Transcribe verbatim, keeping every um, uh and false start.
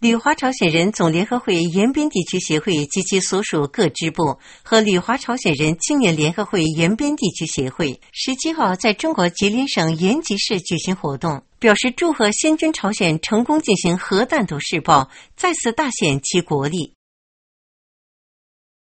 旅华朝鲜人总联合会延边地区协会及其所属各支部和旅华朝鲜人青年联合会延边地区协会十七号在中国吉林省延吉市举行活动，表示祝贺先军朝鲜成功进行核弹头试爆，再次大显其国力。